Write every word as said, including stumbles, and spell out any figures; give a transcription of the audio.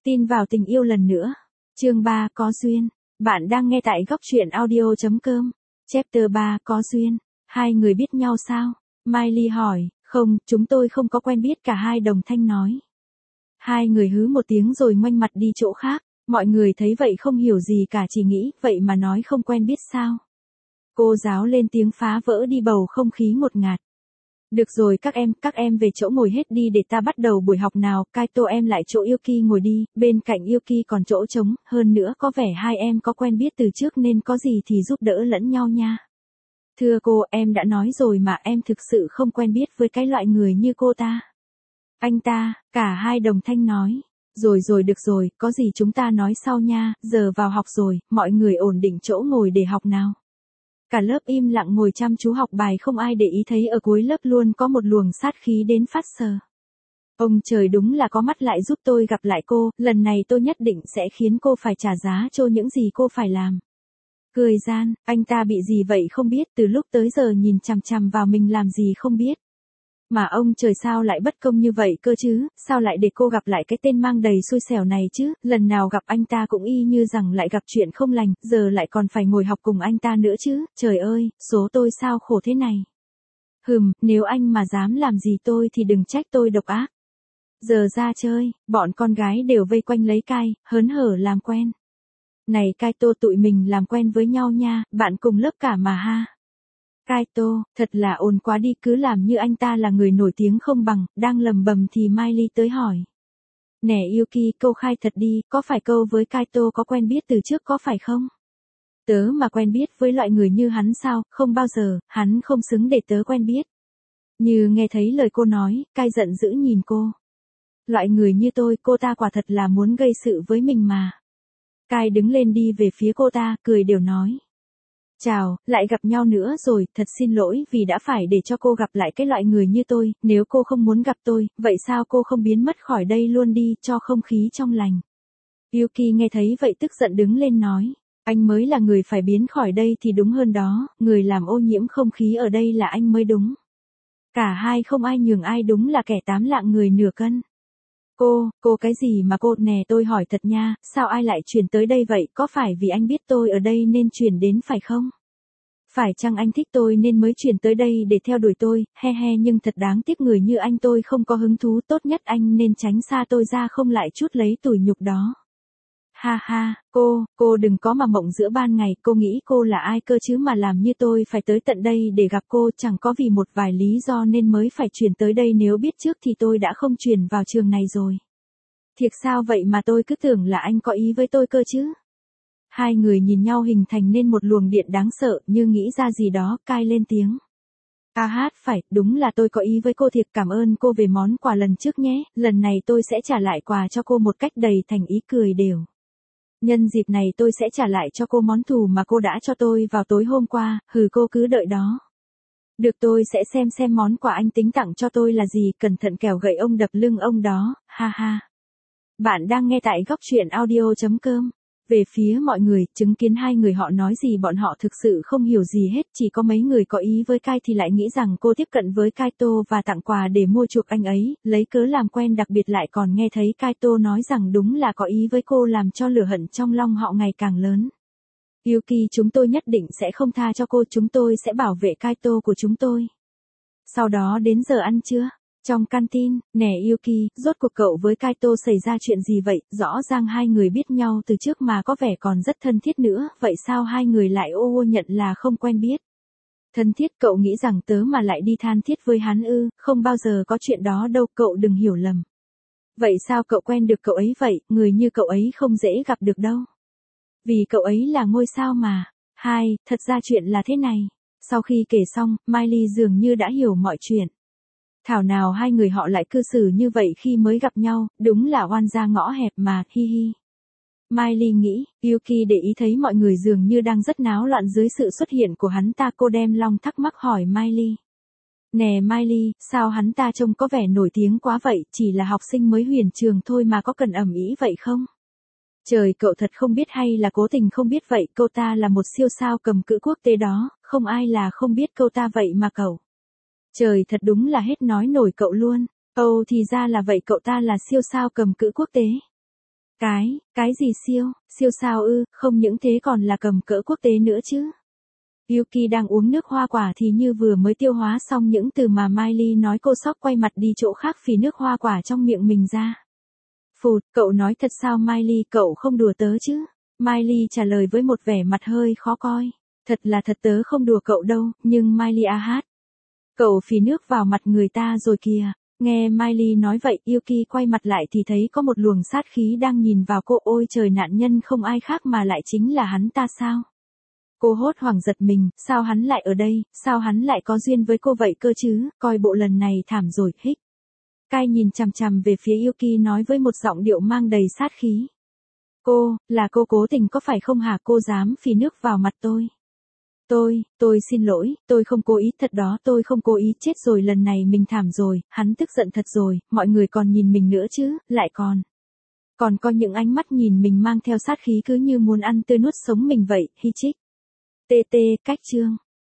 Tin vào tình yêu lần nữa. Chương ba có duyên. Bạn đang nghe tại góc truyện audio.com. Chapter ba có duyên. Hai người biết nhau sao? Miley hỏi. Không, chúng tôi không có quen biết, cả hai đồng thanh nói. Hai người hứ một tiếng rồi ngoảnh mặt đi chỗ khác. Mọi người thấy vậy không hiểu gì cả, chỉ nghĩ vậy mà nói không quen biết sao. Cô giáo lên tiếng phá vỡ đi bầu không khí ngột ngạt. Được rồi các em, các em về chỗ ngồi hết đi để ta bắt đầu buổi học nào. Kaito em lại chỗ Yuki ngồi đi, bên cạnh Yuki còn chỗ trống, hơn nữa có vẻ hai em có quen biết từ trước nên có gì thì giúp đỡ lẫn nhau nha. Thưa cô, em đã nói rồi mà, em thực sự không quen biết với cái loại người như cô ta. Anh ta, cả hai đồng thanh nói. Rồi rồi được rồi, có gì chúng ta nói sau nha, giờ vào học rồi, mọi người ổn định chỗ ngồi để học nào. Cả lớp im lặng ngồi chăm chú học bài, không ai để ý thấy ở cuối lớp luôn có một luồng sát khí đến phát sờ. Ông trời, đúng là có mắt lại giúp tôi gặp lại cô, lần này tôi nhất định sẽ khiến cô phải trả giá cho những gì cô phải làm. Cười gian, anh ta bị gì vậy không biết, từ lúc tới giờ nhìn chằm chằm vào mình làm gì không biết. Mà ông trời sao lại bất công như vậy cơ chứ, sao lại để cô gặp lại cái tên mang đầy xui xẻo này chứ, lần nào gặp anh ta cũng y như rằng lại gặp chuyện không lành, giờ lại còn phải ngồi học cùng anh ta nữa chứ, trời ơi, số tôi sao khổ thế này. Hừm, nếu anh mà dám làm gì tôi thì đừng trách tôi độc ác. Giờ ra chơi, bọn con gái đều vây quanh lấy Kai, hớn hở làm quen. Này Kaito, tụi mình làm quen với nhau nha, bạn cùng lớp cả mà ha. Kaito, thật là ồn quá đi, cứ làm như anh ta là người nổi tiếng không bằng, đang lầm bầm thì Miley tới hỏi. Nè Yuki, câu khai thật đi, có phải câu với Kaito có quen biết từ trước có phải không? Tớ mà quen biết với loại người như hắn sao, không bao giờ, hắn không xứng để tớ quen biết. Như nghe thấy lời cô nói, Kai giận dữ nhìn cô. Loại người như tôi, cô ta quả thật là muốn gây sự với mình mà. Kai đứng lên đi về phía cô ta, cười đều nói. Chào, lại gặp nhau nữa rồi, thật xin lỗi vì đã phải để cho cô gặp lại cái loại người như tôi, nếu cô không muốn gặp tôi, vậy sao cô không biến mất khỏi đây luôn đi, cho không khí trong lành. Yuki nghe thấy vậy tức giận đứng lên nói, anh mới là người phải biến khỏi đây thì đúng hơn đó, người làm ô nhiễm không khí ở đây là anh mới đúng. Cả hai không ai nhường ai, đúng là kẻ tám lạng người nửa cân. Cô, cô cái gì mà cô, nè tôi hỏi thật nha, sao ai lại chuyển tới đây vậy, có phải vì anh biết tôi ở đây nên chuyển đến phải không? Phải chăng anh thích tôi nên mới chuyển tới đây để theo đuổi tôi, he he, nhưng thật đáng tiếc người như anh tôi không có hứng thú, tốt nhất anh nên tránh xa tôi ra, không lại chút lấy tủi nhục đó. Ha ha, cô, cô đừng có mà mộng giữa ban ngày, cô nghĩ cô là ai cơ chứ mà làm như tôi phải tới tận đây để gặp cô, chẳng có vì một vài lý do nên mới phải chuyển tới đây, nếu biết trước thì tôi đã không chuyển vào trường này rồi. Thiệt sao vậy mà tôi cứ tưởng là anh có ý với tôi cơ chứ. Hai người nhìn nhau hình thành nên một luồng điện đáng sợ, như nghĩ ra gì đó, Kai lên tiếng. A hát, phải, đúng là tôi có ý với cô thiệt, cảm ơn cô về món quà lần trước nhé, lần này tôi sẽ trả lại quà cho cô một cách đầy thành ý, cười đều. Nhân dịp này tôi sẽ trả lại cho cô món thù mà cô đã cho tôi vào tối hôm qua, hừ, cô cứ đợi đó. Được, tôi sẽ xem xem món quà anh tính tặng cho tôi là gì, cẩn thận kẻo gậy ông đập lưng ông đó, ha ha. Bạn đang nghe tại góc truyện audio.com. Về phía mọi người, chứng kiến hai người họ nói gì bọn họ thực sự không hiểu gì hết, chỉ có mấy người có ý với Kai thì lại nghĩ rằng cô tiếp cận với Kaito và tặng quà để mua chuộc anh ấy, lấy cớ làm quen, đặc biệt lại còn nghe thấy Kaito nói rằng đúng là có ý với cô, làm cho lửa hận trong lòng họ ngày càng lớn. Yuki, chúng tôi nhất định sẽ không tha cho cô, chúng tôi sẽ bảo vệ Kaito của chúng tôi. Sau đó đến giờ ăn trưa. Trong canteen, nè Yuki, rốt cuộc cậu với Kaito xảy ra chuyện gì vậy, rõ ràng hai người biết nhau từ trước mà có vẻ còn rất thân thiết nữa, vậy sao hai người lại ô ô nhận là không quen biết. Thân thiết, cậu nghĩ rằng tớ mà lại đi than thiết với hắn ư, không bao giờ có chuyện đó đâu, cậu đừng hiểu lầm. Vậy sao cậu quen được cậu ấy vậy, người như cậu ấy không dễ gặp được đâu. Vì cậu ấy là ngôi sao mà. Hai, thật ra chuyện là thế này. Sau khi kể xong, Miley dường như đã hiểu mọi chuyện. Thảo nào hai người họ lại cư xử như vậy khi mới gặp nhau, đúng là oan gia ngõ hẹp mà, hi hi. Miley nghĩ, Yuki để ý thấy mọi người dường như đang rất náo loạn dưới sự xuất hiện của hắn ta, cô đem lòng thắc mắc hỏi Miley. Nè Miley, sao hắn ta trông có vẻ nổi tiếng quá vậy, chỉ là học sinh mới huyền trường thôi mà có cần ầm ĩ vậy không? Trời, cậu thật không biết hay là cố tình không biết vậy, cô ta là một siêu sao cầm cự quốc tế đó, không ai là không biết cô ta vậy mà cậu. Trời, thật đúng là hết nói nổi cậu luôn. Ồ, thì ra là vậy, cậu ta là siêu sao cầm cự quốc tế. Cái, cái gì siêu, siêu sao ư, không những thế còn là cầm cỡ quốc tế nữa chứ. Yuki đang uống nước hoa quả thì như vừa mới tiêu hóa xong những từ mà Miley nói, cô sốc quay mặt đi chỗ khác phì nước hoa quả trong miệng mình ra. Phụt, cậu nói thật sao Miley, cậu không đùa tớ chứ? Miley trả lời với một vẻ mặt hơi khó coi. Thật là thật, tớ không đùa cậu đâu, nhưng Miley à hát. Cậu phì nước vào mặt người ta rồi kìa. Nghe Miley nói vậy, Yuki quay mặt lại thì thấy có một luồng sát khí đang nhìn vào cô. Ôi trời, nạn nhân không ai khác mà lại chính là hắn ta sao? Cô hốt hoảng giật mình, sao hắn lại ở đây, sao hắn lại có duyên với cô vậy cơ chứ, coi bộ lần này thảm rồi, hích. Kai nhìn chằm chằm về phía Yuki nói với một giọng điệu mang đầy sát khí. Cô, là cô cố tình có phải không hả, cô dám phì nước vào mặt tôi. Tôi, tôi xin lỗi, tôi không cố ý, thật đó, tôi không cố ý, chết rồi, lần này mình thảm rồi, hắn tức giận thật rồi, mọi người còn nhìn mình nữa chứ, lại còn. Còn có những ánh mắt nhìn mình mang theo sát khí cứ như muốn ăn tươi nuốt sống mình vậy, hi chích. tê tê, cách chương.